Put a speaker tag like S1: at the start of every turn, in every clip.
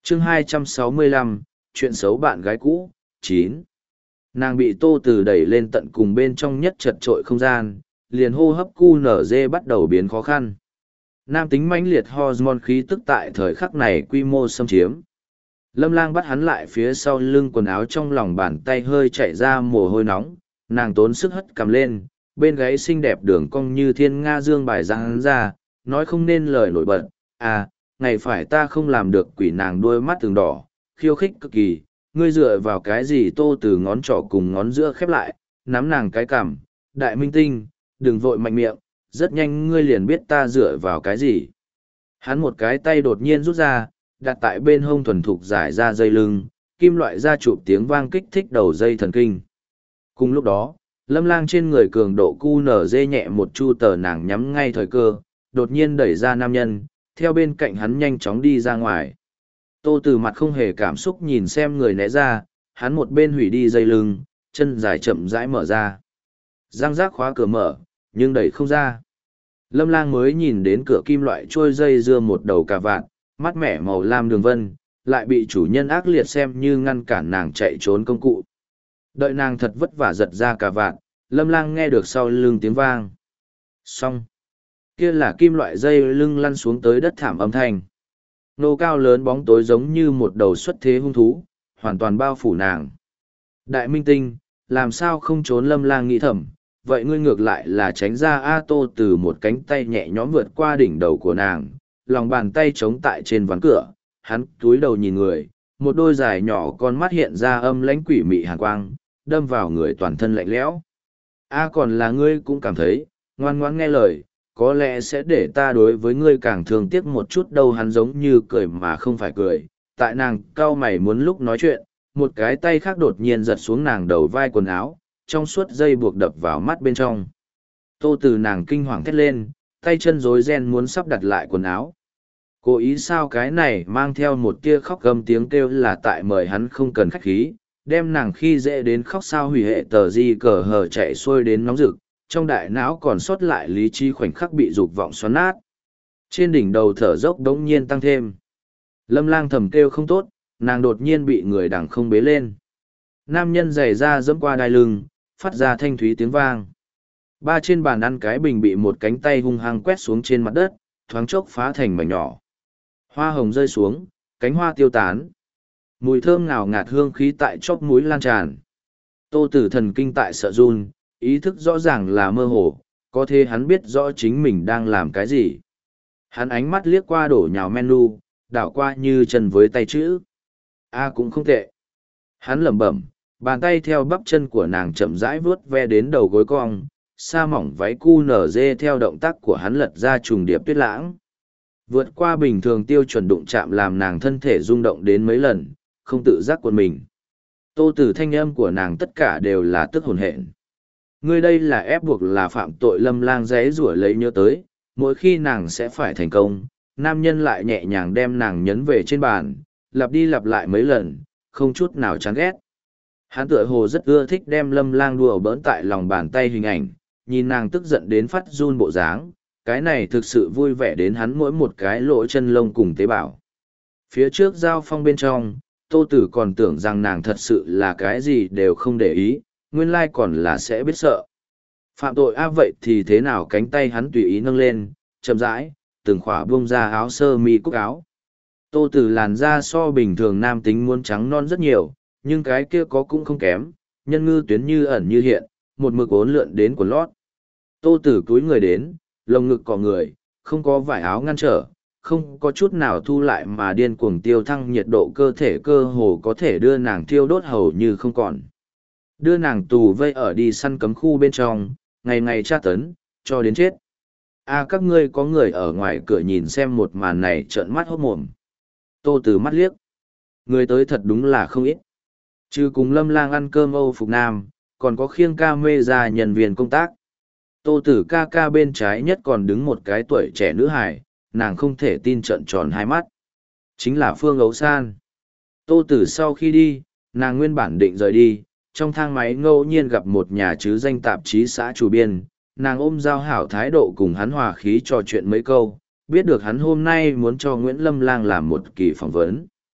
S1: chương 265, chuyện xấu bạn gái cũ, 9. Nàng bị Tô Từ đẩy lên tận cùng bên trong nhất chật trội không gian, liền hô hấp QNZ bắt đầu biến khó khăn. Nam tính mãnh liệt hormone khí tức tại thời khắc này quy mô xâm chiếm. Lâm Lang bắt hắn lại phía sau lưng quần áo, trong lòng bàn tay hơi chảy ra mồ hôi nóng, nàng tốn sức hất cầm lên, bên gáy xinh đẹp đường cong như thiên nga dương bài giang hắn ra, nói không nên lời nổi bật. À, ngày phải ta không làm được, quỷ nàng đôi mắt từng đỏ, khiêu khích cực kỳ, ngươi dựa vào cái gì? Tô Từ ngón trỏ cùng ngón giữa khép lại, nắm nàng cái cằm, đại minh tinh, đừng vội mạnh miệng, rất nhanh ngươi liền biết ta dựa vào cái gì. Hắn một cái tay đột nhiên rút ra, đặt tại bên hông thuần thục giải ra dây lưng, kim loại da chụp tiếng vang kích thích đầu dây thần kinh. Cùng lúc đó, Lâm Lang trên người cường độ QNZ nhẹ một chu tờ, nàng nhắm ngay thời cơ, đột nhiên đẩy ra nam nhân, theo bên cạnh hắn nhanh chóng đi ra ngoài. Tô Từ mặt không hề cảm xúc nhìn xem người né ra, hắn một bên hủy đi dây lưng, chân dài chậm rãi mở ra. Giang giác khóa cửa mở, nhưng đẩy không ra. Lâm Lang mới nhìn đến cửa kim loại trôi dây dưa một đầu cà vạt, mắt mẻ màu lam đường vân, lại bị chủ nhân ác liệt xem như ngăn cản nàng chạy trốn công cụ. Đợi nàng thật vất vả giật ra cà vạt, Lâm Lang nghe được sau lưng tiếng vang. Xong. Kia là kim loại dây lưng lăn xuống tới đất thảm âm thanh. Nô cao lớn bóng tối giống như một đầu xuất thế hung thú, hoàn toàn bao phủ nàng. Đại minh tinh, làm sao không trốn? Lâm Lang nghĩ thầm, vậy ngươi ngược lại là tránh ra. A Tô Từ một cánh tay nhẹ nhõm vượt qua đỉnh đầu của nàng, lòng bàn tay chống tại trên ván cửa, hắn cúi đầu nhìn người, một đôi dài nhỏ con mắt hiện ra âm lãnh quỷ mị hàn quang, đâm vào người toàn thân lạnh lẽo. A còn là ngươi cũng cảm thấy, ngoan ngoãn nghe lời, có lẽ sẽ để ta đối với ngươi càng thương tiếc một chút đâu. Hắn giống như cười mà không phải cười, tại nàng cau mày muốn lúc nói chuyện, một cái tay khác đột nhiên giật xuống nàng đầu vai quần áo, trong suốt dây buộc đập vào mắt bên trong. Tô Từ nàng kinh hoàng thét lên, tay chân rối ren muốn sắp đặt lại quần áo. Cố ý sao? Cái này mang theo một tia khóc gầm tiếng kêu là tại mời hắn không cần khách khí, đem nàng khi dễ đến khóc sao? Hủy hệ tờ di cờ hờ chạy xuôi đến nóng rực, trong đại não còn sót lại lý trí khoảnh khắc bị dục vọng xoắn nát. Trên đỉnh đầu thở dốc đống nhiên tăng thêm. Lâm Lang thầm kêu không tốt, nàng đột nhiên bị người đằng không bế lên. Nam nhân giày ra dẫm qua đai lưng, phát ra thanh thúy tiếng vang. Ba trên bàn ăn cái bình bị một cánh tay hung hăng quét xuống trên mặt đất, thoáng chốc phá thành mảnh nhỏ. Hoa hồng rơi xuống, cánh hoa tiêu tán. Mùi thơm ngào ngạt hương khí tại chóp mũi lan tràn. Tô Tử thần kinh tại sợ run, ý thức rõ ràng là mơ hồ, có thể hắn biết rõ chính mình đang làm cái gì. Hắn ánh mắt liếc qua đổ nhào menu, đảo qua như chân với tay chữ. A cũng không tệ. Hắn lẩm bẩm, bàn tay theo bắp chân của nàng chậm rãi vuốt ve đến đầu gối cong, sa mỏng váy QNZ theo động tác của hắn lật ra trùng điệp tuyết lãng. Vượt qua bình thường tiêu chuẩn đụng chạm làm nàng thân thể rung động đến mấy lần, không tự giác quần mình. Tô Tử thanh âm của nàng tất cả đều là tức hồn hển. Ngươi đây là ép buộc là phạm tội. Lâm Lang giãy giụa lấy nhớ tới, mỗi khi nàng sẽ phải thành công, nam nhân lại nhẹ nhàng đem nàng nhấn về trên bàn, lặp đi lặp lại mấy lần, không chút nào chán ghét. Hắn tựa hồ rất ưa thích đem Lâm Lang đùa bỡn tại lòng bàn tay hình ảnh, nhìn nàng tức giận đến phát run bộ dáng, cái này thực sự vui vẻ đến hắn mỗi một cái lỗ chân lông cùng tế bào. Phía trước giao phong bên trong, Tô Tử còn tưởng rằng nàng thật sự là cái gì đều không để ý, nguyên lai còn là sẽ biết sợ. Phạm tội a vậy thì thế nào? Cánh tay hắn tùy ý nâng lên, chậm rãi, từng khỏa buông ra áo sơ mi cúc áo. Tô Tử làn da so bình thường nam tính muốn trắng non rất nhiều, nhưng cái kia có cũng không kém, nhân ngư tuyến như ẩn như hiện, một mực uốn lượn đến quần lót. Tô Tử cúi người đến, lồng ngực cọ người, không có vải áo ngăn trở, không có chút nào thu lại mà điên cuồng tiêu thăng nhiệt độ cơ thể, cơ hồ có thể đưa nàng thiêu đốt hầu như không còn. Đưa nàng tù vây ở đi săn cấm khu bên trong, ngày ngày tra tấn, cho đến chết. A các ngươi có người ở ngoài cửa nhìn xem một màn này trợn mắt hốt mồm. Tô Tử mắt liếc. Người tới thật đúng là không ít. Trừ cùng Lâm Lang ăn cơm Âu phục nam, còn có khiêng ca mê ra nhân viên công tác. Tô Tử ca ca bên trái nhất còn đứng một cái tuổi trẻ nữ hài, nàng không thể tin trợn tròn hai mắt. Chính là Phương Ấu San. Tô Tử sau khi đi, nàng nguyên bản định rời đi, trong thang máy ngẫu nhiên gặp một nhà chứ danh tạp chí xã chủ biên, nàng ôm giao hảo thái độ cùng hắn hòa khí trò chuyện mấy câu, biết được hắn hôm nay muốn cho Nguyễn Lâm Lang làm một kỳ phỏng vấn.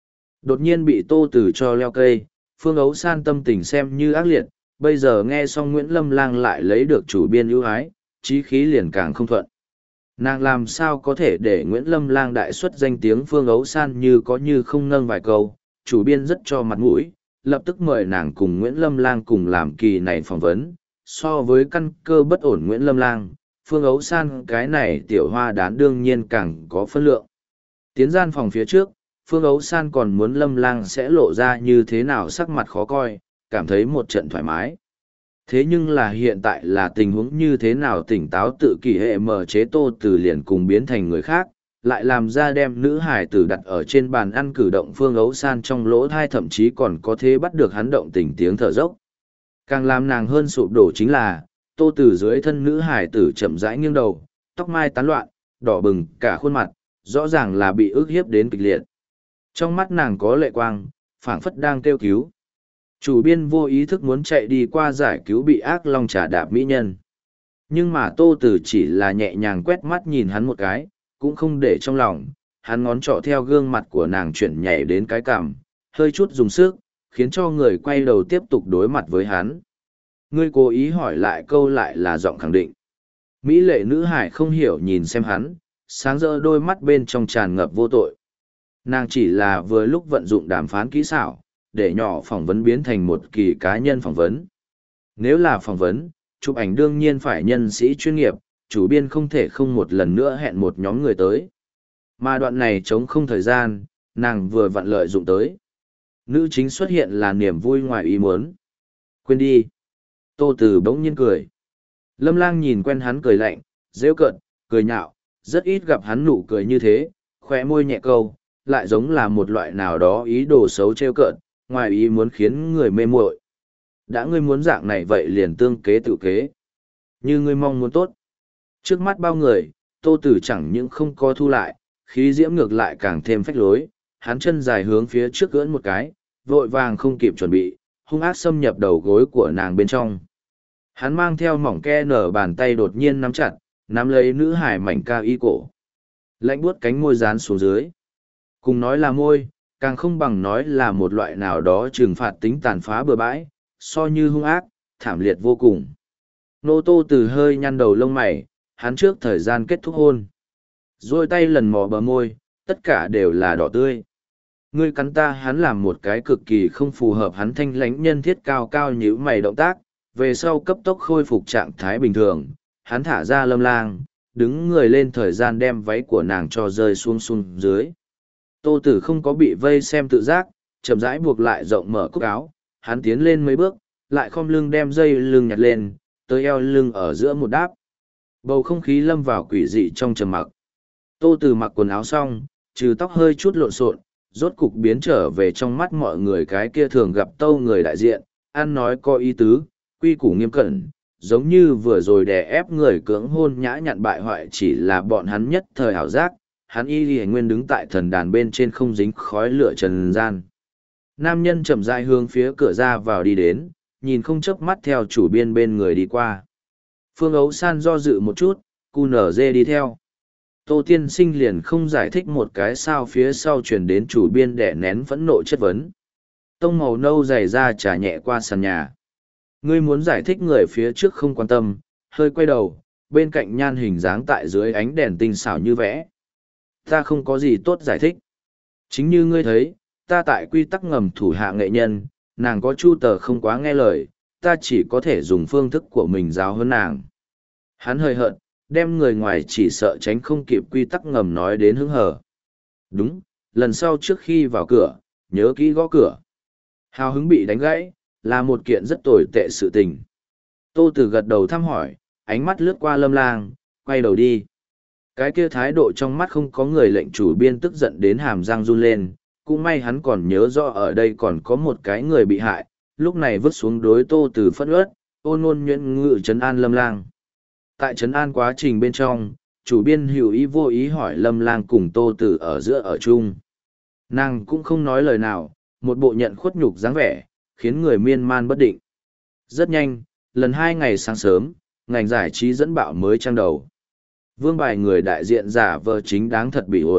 S1: Đột nhiên bị Tô Tử cho leo cây, Phương Ấu San tâm tình xem như ác liệt, bây giờ nghe xong Nguyễn Lâm Lang lại lấy được chủ biên ưu ái, chí khí liền càng không thuận. Nàng làm sao có thể để Nguyễn Lâm Lang đại xuất danh tiếng Phương Ấu San như có như không nâng vài câu, chủ biên rất cho mặt mũi, lập tức mời nàng cùng Nguyễn Lâm Lang cùng làm kỳ này phỏng vấn. So với căn cơ bất ổn Nguyễn Lâm Lang, Phương Ấu San cái này tiểu hoa đán đương nhiên càng có phân lượng. Tiến gian phòng phía trước, Phương Ấu San còn muốn Lâm Lang sẽ lộ ra như thế nào sắc mặt khó coi, cảm thấy một trận thoải mái. Thế nhưng là hiện tại là tình huống như thế nào tỉnh táo tự kỷ hệ mở chế Tô Tử liền cùng biến thành người khác, lại làm ra đem nữ hải tử đặt ở trên bàn ăn cử động Phương Ấu San trong lỗ thai thậm chí còn có thể bắt được hắn động tình tiếng thở dốc. Càng làm nàng hơn sụp đổ chính là, Tô Tử dưới thân nữ hải tử chậm rãi nghiêng đầu, tóc mai tán loạn, đỏ bừng cả khuôn mặt, rõ ràng là bị ức hiếp đến kịch liệt. Trong mắt nàng có lệ quang, phảng phất đang kêu cứu. Chủ biên vô ý thức muốn chạy đi qua giải cứu bị ác long trà đạp mỹ nhân. Nhưng mà Tô Tử chỉ là nhẹ nhàng quét mắt nhìn hắn một cái, cũng không để trong lòng, hắn ngón trỏ theo gương mặt của nàng chuyển nhảy đến cái cằm, hơi chút dùng sức, khiến cho người quay đầu tiếp tục đối mặt với hắn. Ngươi cố ý hỏi lại câu lại là giọng khẳng định. Mỹ lệ nữ hải không hiểu nhìn xem hắn, sáng rỡ đôi mắt bên trong tràn ngập vô tội. Nàng chỉ là vừa lúc vận dụng đàm phán kỹ xảo, để nhỏ phỏng vấn biến thành một kỳ cá nhân phỏng vấn. Nếu là phỏng vấn, chụp ảnh đương nhiên phải nhân sĩ chuyên nghiệp, chủ biên không thể không một lần nữa hẹn một nhóm người tới. Mà đoạn này trống không thời gian, nàng vừa vặn lợi dụng tới. Nữ chính xuất hiện là niềm vui ngoài ý muốn. Quên đi. Tô Tử bỗng nhiên cười. Lâm Lang nhìn quen hắn cười lạnh, rêu cợt, cười nhạo, rất ít gặp hắn nụ cười như thế, khóe môi nhẹ câu, lại giống là một loại nào đó ý đồ xấu trêu cợt, ngoài ý muốn khiến người mê muội. Đã ngươi muốn dạng này vậy liền tương kế tự kế. Như ngươi mong muốn tốt. Trước mắt bao người, Tô Tử chẳng những không có thu lại, khí diễm ngược lại càng thêm phách lối, hắn chân dài hướng phía trước ưỡn một cái, vội vàng không kịp chuẩn bị, hung ác xâm nhập đầu gối của nàng bên trong. Hắn mang theo mỏng ke nở bàn tay đột nhiên nắm chặt, nắm lấy nữ hải mảnh cao y cổ. Lạnh buốt cánh môi dán xuống dưới. Cùng nói là môi, càng không bằng nói là một loại nào đó trừng phạt tính tàn phá bừa bãi, so như hung ác, thảm liệt vô cùng. Nô Tô Tử hơi nhăn đầu lông mày, hắn trước thời gian kết thúc hôn. Rồi tay lần mò bờ môi, tất cả đều là đỏ tươi. Ngươi cắn ta, hắn làm một cái cực kỳ không phù hợp hắn thanh lãnh nhân thiết cao cao nhíu mày động tác, về sau cấp tốc khôi phục trạng thái bình thường, hắn thả ra Lâm Lang, đứng người lên thời gian đem váy của nàng cho rơi xuống dưới. Tô Tử không có bị vây xem tự giác, chậm rãi buộc lại rộng mở cúc áo, hắn tiến lên mấy bước, lại khom lưng đem dây lưng nhặt lên, tới eo lưng ở giữa một đáp. Bầu không khí lâm vào quỷ dị trong trầm mặc. Tô Tử mặc quần áo xong, trừ tóc hơi chút lộn xộn, rốt cục biến trở về trong mắt mọi người cái kia thường gặp tâu người đại diện, ăn nói có ý tứ, quy củ nghiêm cẩn, giống như vừa rồi đè ép người cưỡng hôn nhã nhặn bại hoại chỉ là bọn hắn nhất thời ảo giác, hắn y lì nguyên đứng tại thần đàn bên trên không dính khói lửa trần gian. Nam nhân chậm rãi hướng phía cửa ra vào đi đến, nhìn không chớp mắt theo chủ biên bên người đi qua. Phương Ấu San do dự một chút, cu nở dê đi theo. Tô Tiên Sinh liền không giải thích một cái sao phía sau chuyển đến chủ biên để nén phẫn nộ chất vấn. Tông màu nâu dày ra trà nhẹ qua sàn nhà. Ngươi muốn giải thích người phía trước không quan tâm, hơi quay đầu, bên cạnh nhan hình dáng tại dưới ánh đèn tinh xảo như vẽ. Ta không có gì tốt giải thích. Chính như ngươi thấy, ta tại quy tắc ngầm thủ hạ nghệ nhân, nàng có chu tờ không quá nghe lời, ta chỉ có thể dùng phương thức của mình giáo hơn nàng. Hắn hơi hận, đem người ngoài chỉ sợ tránh không kịp quy tắc ngầm nói đến hứng hở. Đúng, lần sau trước khi vào cửa, nhớ kỹ gõ cửa. Hào hứng bị đánh gãy, là một kiện rất tồi tệ sự tình. Tô Tử gật đầu thăm hỏi, ánh mắt lướt qua Lâm Lang, quay đầu đi. Cái kia thái độ trong mắt không có người lệnh chủ biên tức giận đến hàm răng run lên, cũng may hắn còn nhớ rõ ở đây còn có một cái người bị hại, lúc này vứt xuống đối Tô Tử phẫn uất, ôn ngôn nhuyễn ngự trấn an Lâm Lang. Tại trấn an quá trình bên trong, chủ biên hữu ý vô ý hỏi Lâm Lang cùng Tô Tử ở giữa ở chung. Nàng cũng không nói lời nào, một bộ nhận khuất nhục dáng vẻ, khiến người miên man bất định. Rất nhanh, lần 2 ngày sáng sớm, ngành giải trí dẫn bạo mới trang đầu. Vương bài người đại diện giả vờ chính đáng thật bị ổi,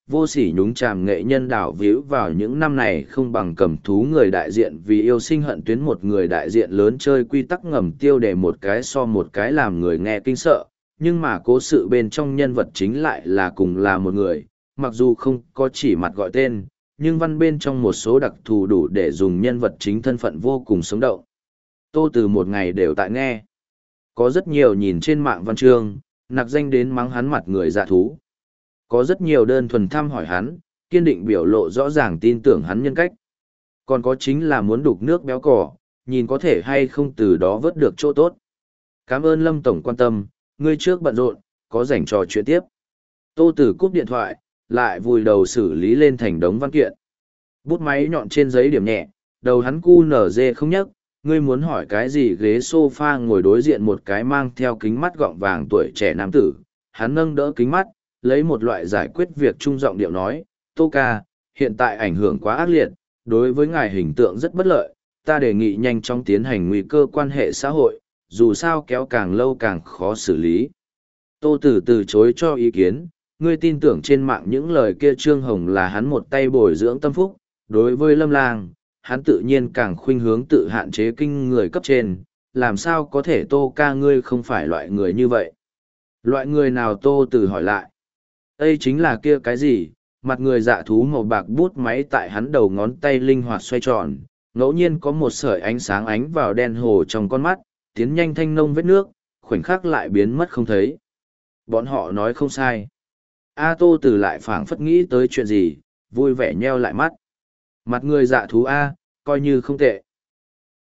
S1: vô sỉ nhúng chàm nghệ nhân đảo víu vào những năm này không bằng cầm thú người đại diện vì yêu sinh hận tuyến một người đại diện lớn chơi quy tắc ngầm tiêu đề một cái so một cái làm người nghe kinh sợ, nhưng mà cố sự bên trong nhân vật chính lại là cùng là một người, mặc dù không có chỉ mặt gọi tên, nhưng văn bên trong một số đặc thù đủ để dùng nhân vật chính thân phận vô cùng sống động. Tô Từ một ngày đều tại nghe. Có rất nhiều nhìn trên mạng văn chương, nặc danh đến mắng hắn mặt người dạ thú. Có rất nhiều đơn thuần thăm hỏi hắn, kiên định biểu lộ rõ ràng tin tưởng hắn nhân cách. Còn có chính là muốn đục nước béo cỏ, nhìn có thể hay không từ đó vớt được chỗ tốt. Cảm ơn Lâm Tổng quan tâm, ngươi trước bận rộn, có rảnh trò chuyện tiếp. Tô Tử cúp điện thoại, lại vùi đầu xử lý lên thành đống văn kiện. Bút máy nhọn trên giấy điểm nhẹ, đầu hắn cu nở dê không nhấc, ngươi muốn hỏi cái gì ghế sofa ngồi đối diện một cái mang theo kính mắt gọng vàng tuổi trẻ nam tử. Hắn nâng đỡ kính mắt, lấy một loại giải quyết việc trung giọng điệu nói, Tô ca, hiện tại ảnh hưởng quá ác liệt, đối với ngài hình tượng rất bất lợi, ta đề nghị nhanh chóng tiến hành nguy cơ quan hệ xã hội, dù sao kéo càng lâu càng khó xử lý. Tô Tử từ chối cho ý kiến, ngươi tin tưởng trên mạng những lời kia Trương Hồng là hắn một tay bồi dưỡng tâm phúc, đối với Lâm Lang, hắn tự nhiên càng khuynh hướng tự hạn chế kinh người cấp trên, làm sao có thể Tô ca ngươi không phải loại người như vậy. Loại người nào Tô Tử hỏi lại. Đây chính là kia cái gì, mặt người dạ thú màu bạc bút máy tại hắn đầu ngón tay linh hoạt xoay tròn, ngẫu nhiên có một sợi ánh sáng ánh vào đen hồ trong con mắt, tiến nhanh thanh nông vết nước, khoảnh khắc lại biến mất không thấy. Bọn họ nói không sai. A Tô Tử lại phảng phất nghĩ tới chuyện gì, vui vẻ nheo lại mắt. Mặt người dạ thú A, coi như không tệ.